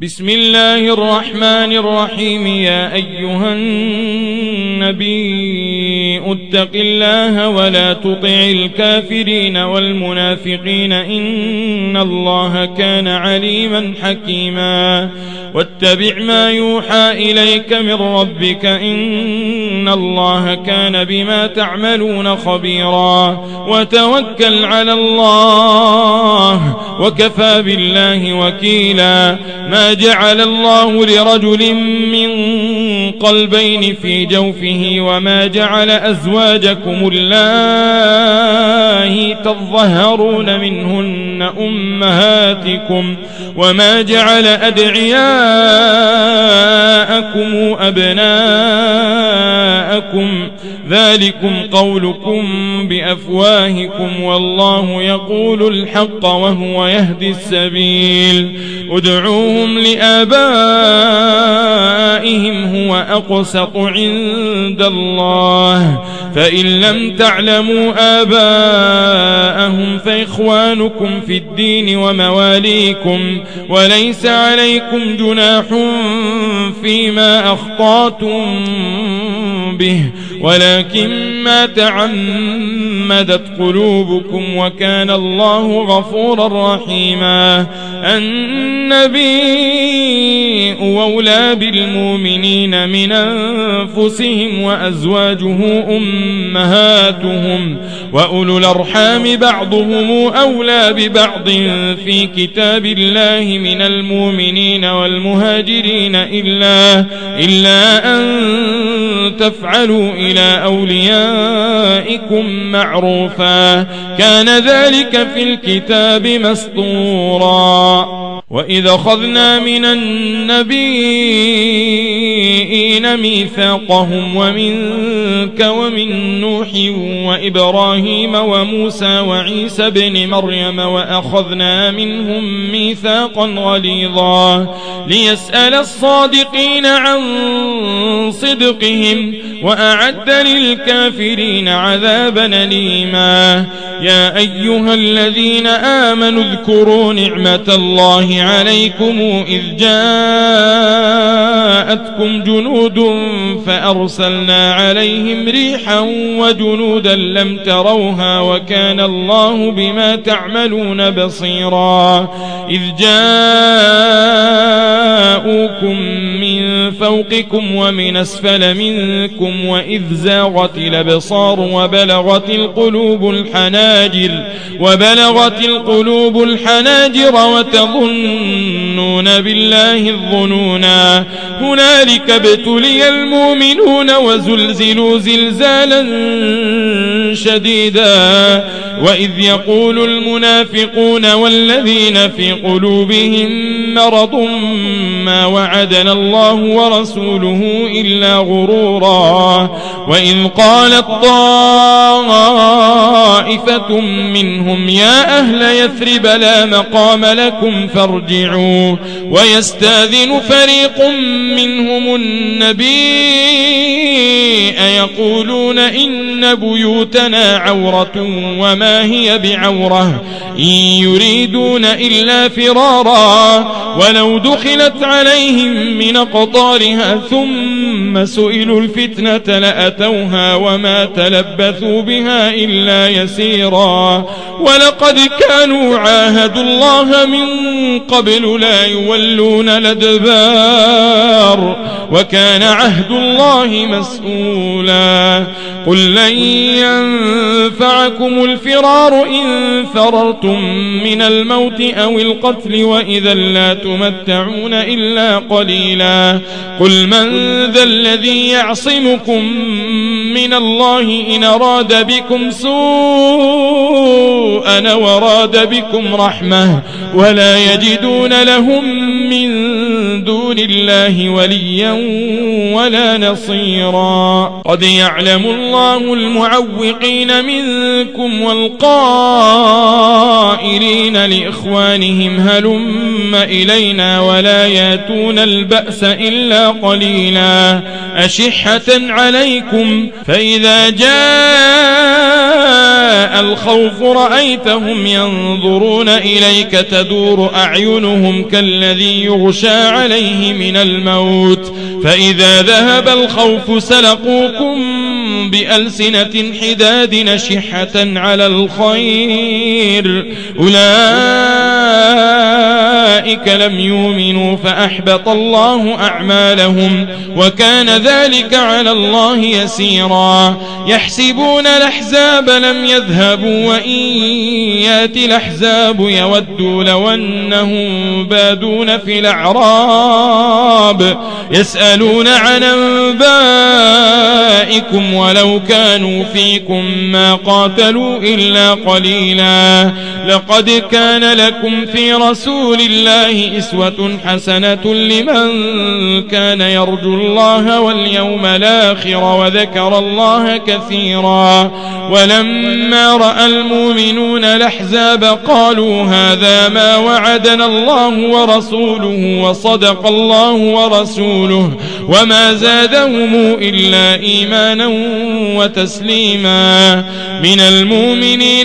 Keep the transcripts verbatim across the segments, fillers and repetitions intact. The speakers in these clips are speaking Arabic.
بسم الله الرحمن الرحيم. يا أيها النبي اتق الله ولا تطع الكافرين والمنافقين إن الله كان عليما حكيما. واتبع ما يوحى إليك من ربك إن الله كان بما تعملون خبيرا. وتوكل على الله وكفى بالله وكيلا. ما جعل الله لرجل من قلبين في جوفه وما جعل أزواجكم اللائي تظاهرون منهن أمهاتكم وما جعل أدعياءكم أبناءكم ذلكم قولكم بأفواهكم والله يقول الحق وهو يهدي السبيل. ادعوهم لآبائهم هو أقسط عند الله فإن لم تعلموا آباءهم فإخوانكم في الدين ومواليكم وليس عليكم جناح فيما أخطأتم به ولكن ما تعمدت قلوبكم وكان الله غفورا رحيما. النبي أولى بالمؤمنين من أنفسهم وأزواجه أمهاتهم وأولو الأرحام بعضهم أولى ببعض في كتاب الله من المؤمنين والمهاجرين إلا, إلا أن تفعلوا إلى أوليائكم معروفا كان ذلك في الكتاب مسطورا. وإذ أخذنا من النبيين ميثاقهم ومنك ومن نوح وإبراهيم وموسى وعيسى بن مريم وأخذنا منهم ميثاقا غليظا ليسأل الصادقين عن صدقهم وأعد للكافرين عذابا أليما. يا أيها الذين آمنوا اذكروا نعمة الله عليكم إذ جاءتكم جنود فأرسلنا عليهم ريحا وجنودا لم تروها وكان الله بما تعملون بصيرا. إذ جاءوكم من فوقكم ومن أسفل منكم وإذ زاغت الأبصار وبلغت القلوب الحناجر وبلغت القلوب الحناجر وتظنون بالله الظنونا. هنالك ابتلي المؤمنون وزلزلوا زلزالا شديدا. وإذ يقول المنافقون والذين في قلوبهم مرض ما وعدنا الله ورسوله إلا غرورا. وإذ قالت طائفة منهم يا أهل يثرب لا مقام لكم فارجعوا ويستاذن فريق منهم النبي يقولون إن بيوتنا عورة وما هي بعورة إن يريدون إلا فرارا ولو دخلت عليهم من أقطارها ثم سئلوا الفتنة لأتوها وما تلبثوا بها إلا يسيرا. ولقد كانوا عاهدوا الله من قبل لا يولون الأدبار وكان عهد الله مسؤولا. قل لن ينفعكم الفرار إن فررتم من الموت أو القتل وإذا لا تمتعون إلا قليلا. قل من ذا الذي يعصمكم من الله إن أراد بكم سوءا وراد بكم رحمة ولا يجدون لهم من دون الله وليا ولا نصيرا. قد يعلم الله المعوقين منكم والقائلين لإخوانهم هلم إلينا ولا ياتون البأس إلا قليلا أشحة عليكم فإذا جاء جاء الخوف رأيتهم ينظرون إليك تدور أعينهم كالذي يغشى عليه من الموت فإذا ذهب الخوف سلقوكم بألسنة حداد نشحة على الخير أولئك لم يؤمنوا فأحبط الله أعمالهم وكان ذلك على الله يسيرا يحسبون الأحزاب لم يذهبوا وإن يأتي الأحزاب يودوا لو أنهم بادون في الأعراب يسألون عن أنبائكم ولو كانوا فيكم ما قاتلوا إلا قليلا لقد كان لكم في رسول الله أسوة حسنة لمن كان يرجو الله واليوم الآخر وذكر الله كثيرا ولما رأى المؤمنون الأحزاب قالوا هذا ما وعدنا الله ورسوله وصدق الله ورسوله وما زادهم إلا إيمانا وتسليما من المؤمنين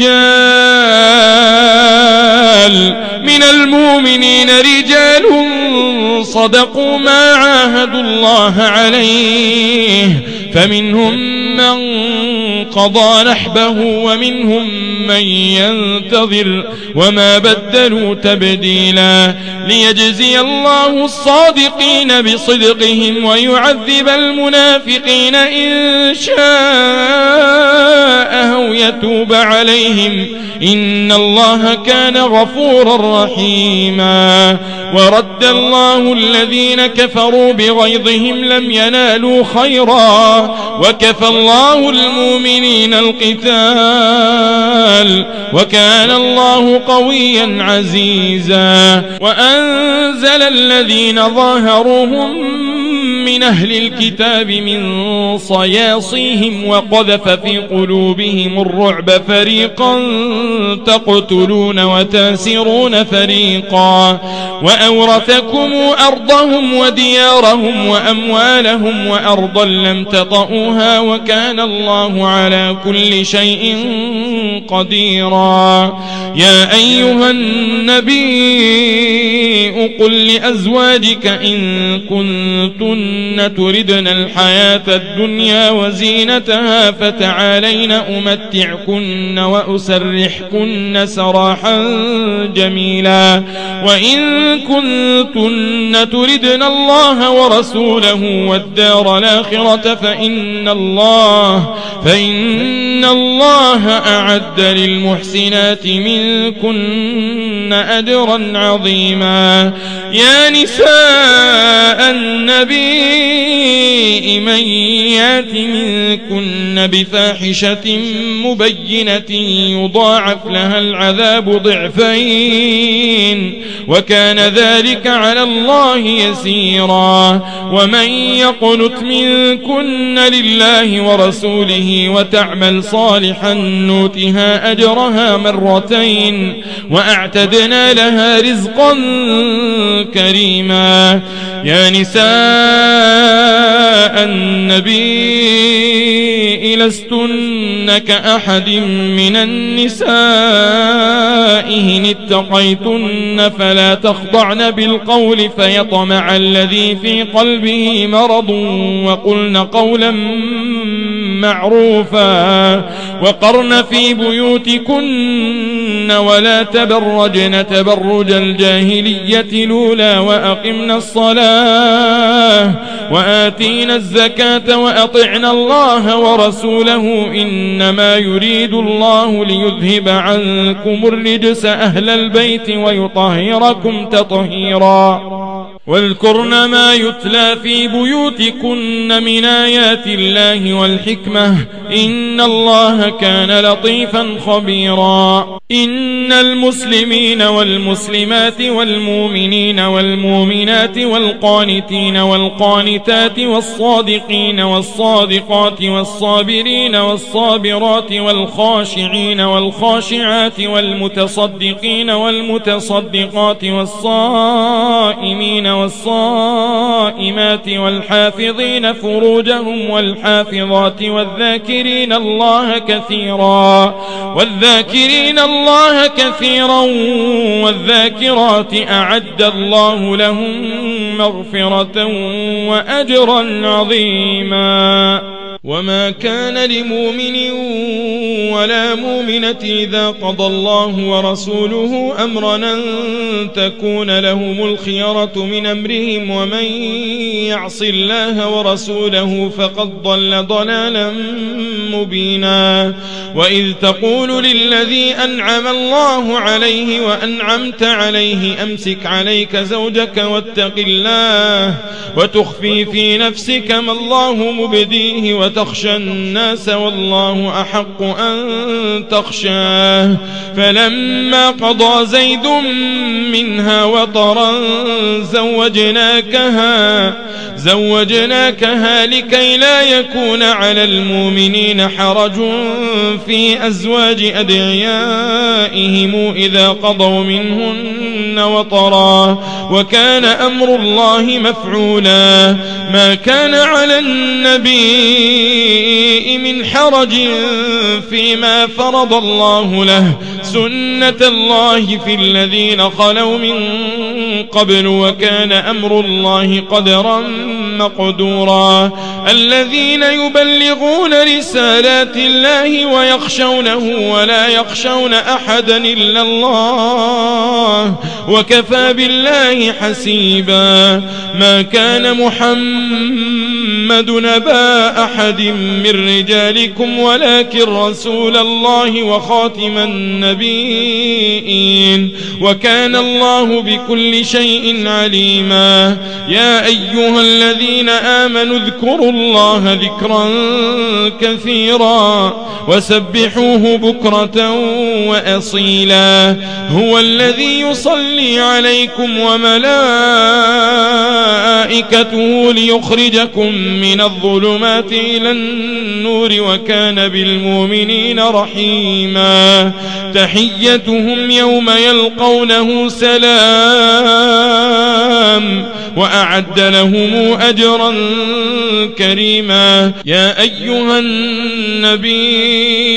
رجال من المؤمنين رجال صدقوا ما عاهدوا الله عليه فمنهم من قضى نحبه ومنهم من ينتظر وما بدلوا تبديلا ليجزي الله الصادقين بصدقهم ويعذب المنافقين إن شاء أو يتوب عليهم إن الله كان غفورا رحيما ورد الله الذين كفروا بغيظهم لم ينالوا خيرا وكفى الله المؤمنين القتال وكان الله قويا عزيزا وأنزل الذين ظاهروهم من أهل الكتاب من صياصيهم وقذف في قلوبهم الرعب فريقا تقتلون وتاسرون فريقا وأورثكم أرضهم وديارهم وأموالهم وأرضا لم تطئوها وكان الله على كل شيء قديرا يا أيها النبي قل لأزواجك إن كنتن تردن الحياة الدنيا وزينتها فتعالين أمتعكن وأسرحكن سراحا جميلا وإن كنتن تردن الله ورسوله والدار الآخرة فإن الله فإن الله أعد للمحسنات منكن أجرا عظيما يا نساء النبي من يات منكن بفاحشة مبينة يضاعف لها العذاب ضعفين وكان ذلك على الله يسيرا ومن يقنت منكن لله ورسوله وتعمل صالحا نؤتها أجرها مرتين وأعتدنا لها رزقا كريما يا نساء النبي لستن كأحد من النساء إن اتقيتن فلا تخضعن بالقول فيطمع الذي في قلبه مرض وقلن قولا معروفا وقرن في بيوتكن ولا تبرجن تبرج الجاهلية الأولى وأقمنا الصلاة وآتينا الزكاة وأطعنا الله ورسوله إنما يريد الله ليذهب عنكم الرجس أهل البيت ويطهركم تطهيرا واذكرن ما يتلى في بيوتكن من آيات الله والحكمة إن الله كان لطيفا خبيرا إن المسلمين والمسلمات والمؤمنين والمؤمنات والقانتين والقانتات والصادقين والصادقات والصابرين والصابرات والخاشعين والخاشعات والمتصدقين والمتصدقات والصائمين والصائمات والحافظين فروجهم والحافظات والذاكرين الله كثيرا والذاكرين الله كثيرا والذاكرات أعد الله لهم مغفرة وأجرا عظيما. وما كان لمؤمن ولا مؤمنة إذا قضى الله ورسوله أمرا أن تكون لهم الخيرة من أمرهم ومن يعص الله ورسوله فقد ضل ضلالا مبينا. وإذ تقول للذي أنعم الله عليه وأنعمت عليه أمسك عليك زوجك واتق الله وتخفي في نفسك ما الله مبديه وتخشى الناس والله أحق أن تخشاه. فلما قضى زيد منها وطرا زوجناكها زوجناكها لكي لا يكون على المؤمنين حرج في أزواج أدعيائهم إذا قضوا منهن وطرا وكان أمر الله مفعولا. ما كان على النبي من حرج فيما فرض الله له سنة الله في الذين خلوا من قبل وكان أمر الله قدرا مقدورا. الذين يبلغون رسالات الله ويخشونه ولا يخشون أحدا إلا الله وكفى بالله حسيبا. ما كان محمد نبا أحد من رجالكم ولكن رسول الله وخاتم النبيين وكان الله بكل شيء عليما. يا أيها الذين آمنوا اذكروا الله ذكرا كثيرا وسبحوه بكرة وأصيلا. هو الذي يصلي عليكم وملائكته ليخرجكم من الظلمات إلى النور وكان بالمؤمنين رحيما. تحيتهم يوم يلقونه سلام وأعد لهم أجرا كريما. يا أيها النبي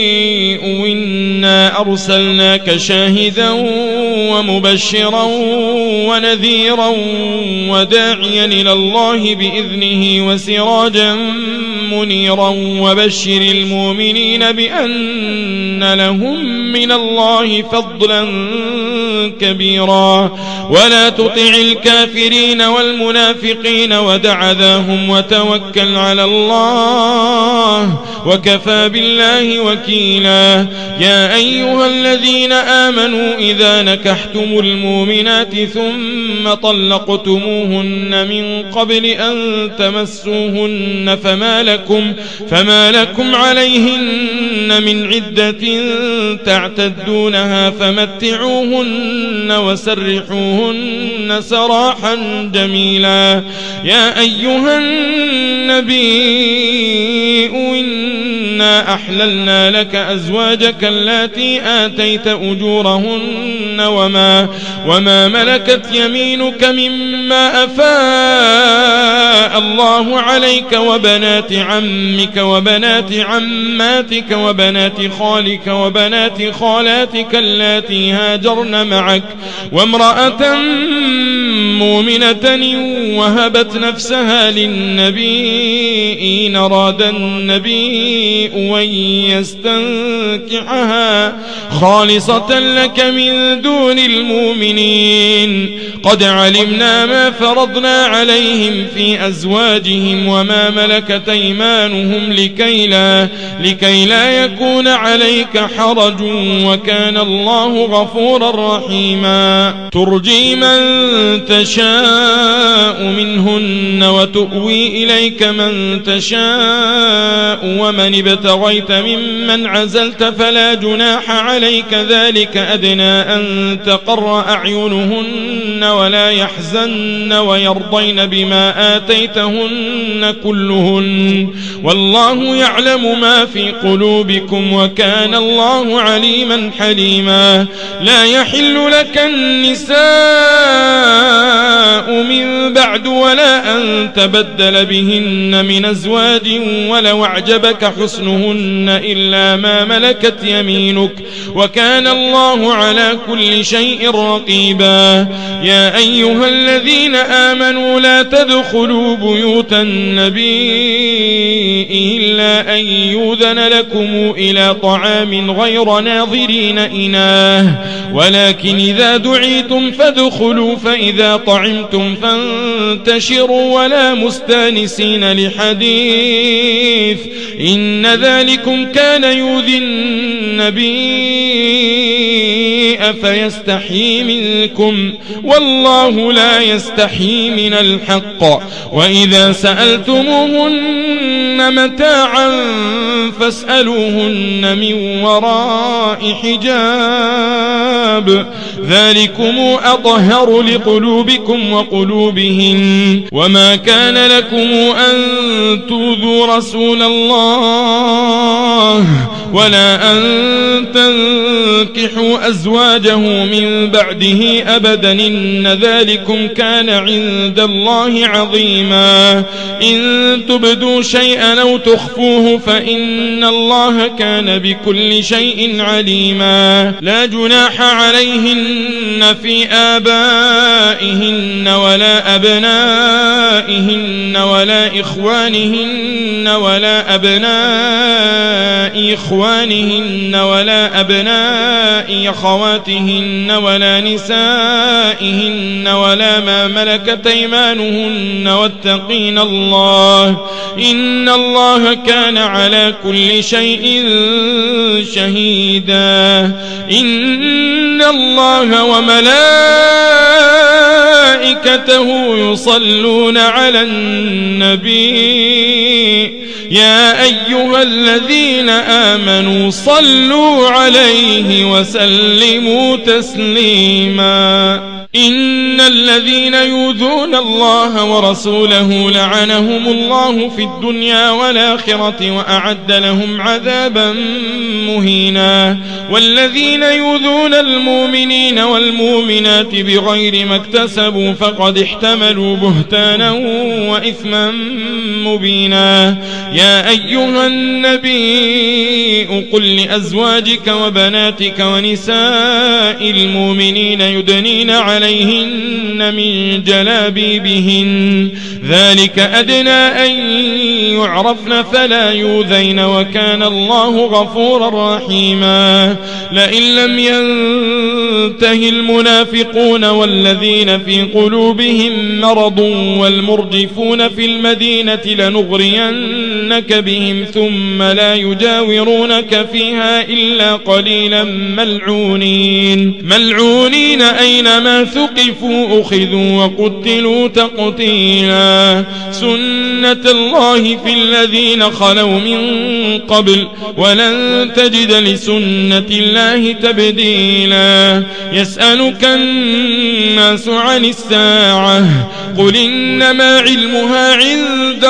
إنا أرسلناك شاهدا ومبشرا ونذيرا وداعيا إلى الله بإذنه وسراجا منيرا وبشر المؤمنين بأن لهم من الله فضلا كبيرا. ولا تطع الكافرين والمنافقين ودع ذاهم وتوكل على الله وكفى بالله وكيلا. يا أيها الذين آمنوا إذا نكحتم المؤمنات ثم طلقتموهن من قبل أن تمسوهن فما لكم, فما لكم عليهن من عدة تعتدونها فمتعوهن وسرحوهن سراحا جميلا. يا أيها النبي إنا أحللنا لك أزواجك اللاتي آتيت أجورهن وما, وما ملكت يمينك مما أفاء الله عليك وبنات عمك وبنات عماتك وبنات خالك وبنات خالاتك اللاتي هاجرن معك وامرأة مؤمنة وهبت نفسها للنبي إن أراد النبي أن يستنكحها خالصة لك من دون المؤمنين. قد علمنا ما فرضنا عليهم في أزواجهم وما ملكت أيمانهم لكي لا, لكي لا يكون عليك حرج وكان الله غفورا رحيما. ترجي من تشاء منهن وتؤوي إليك من تشاء ومن ابتغيت ممن عزلت فلا جناح عليك ذلك أدنى أن تقر أعينهن ولا يحزن ويرضين بما آتيتهن كلهن والله يعلم ما في قلوبكم وكان الله عليما حليما. لا يحل لك النساء من بعد ولا أن تبدل بهن من أزواج ولو أعجبك حسنهن إلا ما ملكت يمينك وكان الله على كل شيء رقيبا. يا أيها الذين آمنوا لا تدخلوا بيوت النبي إلا أن يؤذن لكم إلى طعام غير ناظرين إناه ولكن إذا دعيتم فادخلوا فإذا طعمتم فانتشروا ولا مستانسين لحديث إن ذلكم كان يؤذي النبي فيستحيي منكم والله لا يستحيي من الحق. وإذا سألتموهن متاعا فاسألوهن من وراء حجاب ذلكم أطهر لقلوبكم وقلوبهن. وما كان لكم أن تؤذوا رسول الله ولا أن تنكحوا أزواجه من بعده أبدا إن ذلكم كان عند الله عظيما. إن تبدوا شيئا أو تخفوه فإن الله كان بكل شيء عليما. لا جناح عليهن في آبائهن ولا أبنائهن ولا إخوانهن ولا أبناء إخوانهن ولا أبناء أخواتهن ولا نسائهن ولا ما ملكت أيمانهن واتقين الله إن الله كان على كل شيء شهيدا. إن الله وملائكته يصلون على النبي يا أيها الذين آمنوا صلوا عليه وسلموا تسليما. إن الذين يؤذون الله ورسوله لعنهم الله في الدنيا والآخرة وأعد لهم عذابا مهينا. والذين يؤذون المؤمنين والمؤمنات بغير ما اكتسبوا فقد احتملوا بهتانا وإثما مبينا. يا أيها النبي قل لأزواجك وبناتك ونساء المؤمنين يدنين عليهن من جلابيبهن ذلك أدنى أن يعرفن فلا يؤذين وكان الله غفورا رحيما. لئن لم ينته المنافقون والذين في قلوبهم مرض والمرجفون في المدينة لنغرينك بهم ثم لا يجاورونك فيها إلا قليلا ملعونين ملعونين أينما ثقفوا أخذوا وقتلوا تقتيلا. سنة الله في الذين خلوا من قبل ولن تجد لسنة الله تبديلا. يسألك الناس عن الساعة قل إنما علمها عند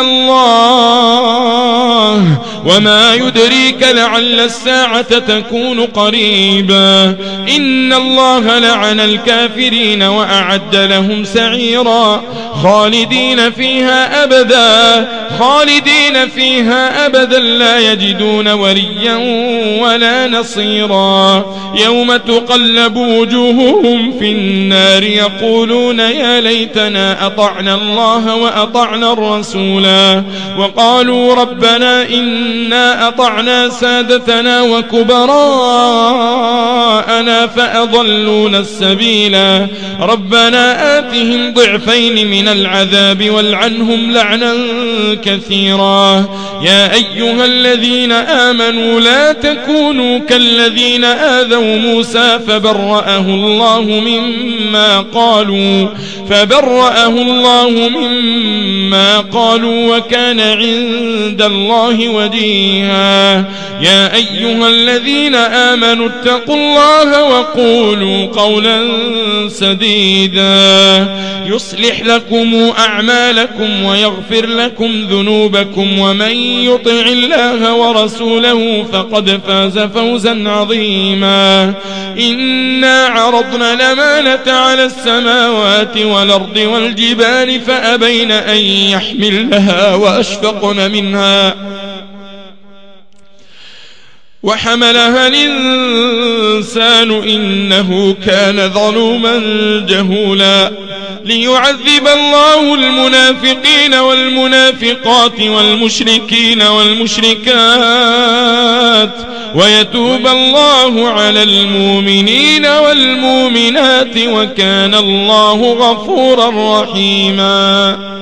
الله وما يدريك لعل الساعة تكون قريبا. إن الله لعن الكافرين وأعد لهم سعيرا خالدين فيها أبدا خالدين فيها أبدا لا يجدون وليا ولا نصيرا. يوم تقلب وجوههم في النار يقولون يا ليتنا أطعنا الله وأطعنا الرسولا وقالوا ربنا إنا أطعنا سادتنا وكبراءنا فأضلونا السبيلا. ربنا آتهم ضعفين من العذاب والعنهم لعنا كثيرا. يا أيها الذين آمنوا لا تكونوا كالذين آذوا موسى فبرأه الله مما قالوا فبرأه الله مما قالوا وكان عند الله وجيها. يا أيها الذين آمنوا اتقوا الله وقولوا قولا سديدا يصلح لكم لكم أعمالكم ويغفر لكم ذنوبكم ومن يطع الله ورسوله فقد فاز فوزا عظيما. إنا عرضنا الأمانة على السماوات والأرض والجبال فأبين أن يحملنها وأشفقن منها وحملها الإنسان إنه كان ظلوما جهولا. ليعذب الله المنافقين والمنافقات والمشركين والمشركات ويتوب الله على المؤمنين والمؤمنات وكان الله غفورا رحيما.